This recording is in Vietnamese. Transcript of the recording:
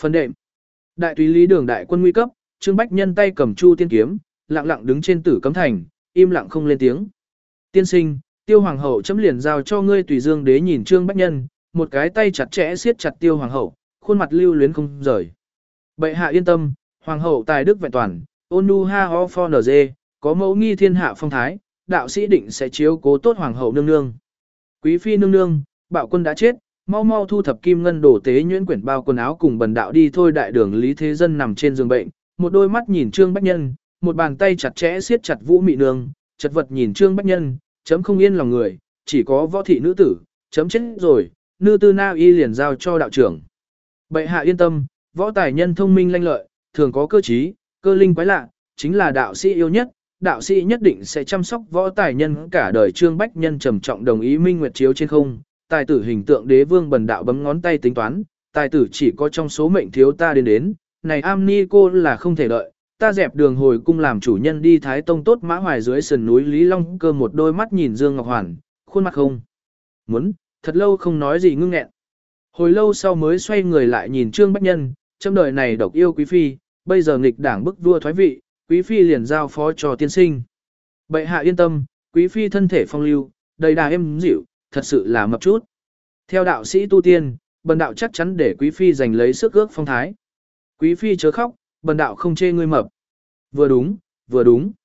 Phần đệm. Đại túy lý đường đại quân nguy cấp, Trương Bách Nhân tay cầm chu tiên kiếm, lặng lặng đứng trên tử cấm thành, im lặng không lên tiếng. Tiên sinh, Tiêu hoàng hậu chấm liền giao cho ngươi. Tùy Dương đế nhìn Trương Bách Nhân, một cái tay chặt chẽ siết chặt Tiêu hoàng hậu, khuôn mặt lưu luyến không rời. Bệ hạ yên tâm, hoàng hậu tài đức vẹn toàn, ôn nhu ha ho for nz, có mẫu nghi thiên hạ phong thái, đạo sĩ định sẽ chiếu cố tốt hoàng hậu nương nương. Quý phi nương nương, bạo quân đã chết, mau mau thu thập kim ngân đổ tế nhuyễn quyển bao quần áo cùng bần đạo đi thôi. Đại đường Lý Thế Dân nằm trên giường bệnh, một đôi mắt nhìn Trương Bách Nhân, một bàn tay chặt chẽ siết chặt Vũ Mị Nương, chật vật nhìn Trương Bách Nhân, chấm không yên lòng người, chỉ có võ thị nữ tử, chấm chết rồi, nữ tư na y liền giao cho đạo trưởng. Bệ hạ yên tâm, võ tài nhân thông minh lanh lợi, thường có cơ trí, cơ linh quái lạ, chính là đạo sĩ yêu nhất, đạo sĩ nhất định sẽ chăm sóc võ tài nhân cả đời. Trương Bách Nhân trầm trọng đồng ý. Minh nguyệt chiếu trên không, tài tử hình tượng đế vương bần đạo bấm ngón tay tính toán, tài tử chỉ có trong số mệnh thiếu ta đến, này am ni cô là không thể đợi, ta dẹp đường hồi cung làm chủ nhân đi Thái Tông tốt. Mã Hoài dưới sườn núi Lý Long Cơ một đôi mắt nhìn Dương Ngọc Hoàn, khuôn mặt không muốn, thật lâu không nói gì ngưng nghẹn. Hồi lâu sau mới xoay người lại nhìn Trương Bách Nhân, trong đời này độc yêu quý phi, bây giờ nghịch đảng bức vua thoái vị, quý phi liền giao phó cho tiên sinh. Bệ hạ yên tâm, quý phi thân thể phong lưu, đầy đà êm dịu, thật sự là mập chút. Theo đạo sĩ tu tiên, bần đạo chắc chắn để quý phi giành lấy sức ước phong thái. Quý phi chớ khóc, bần đạo không chê ngươi mập. Vừa đúng, vừa đúng.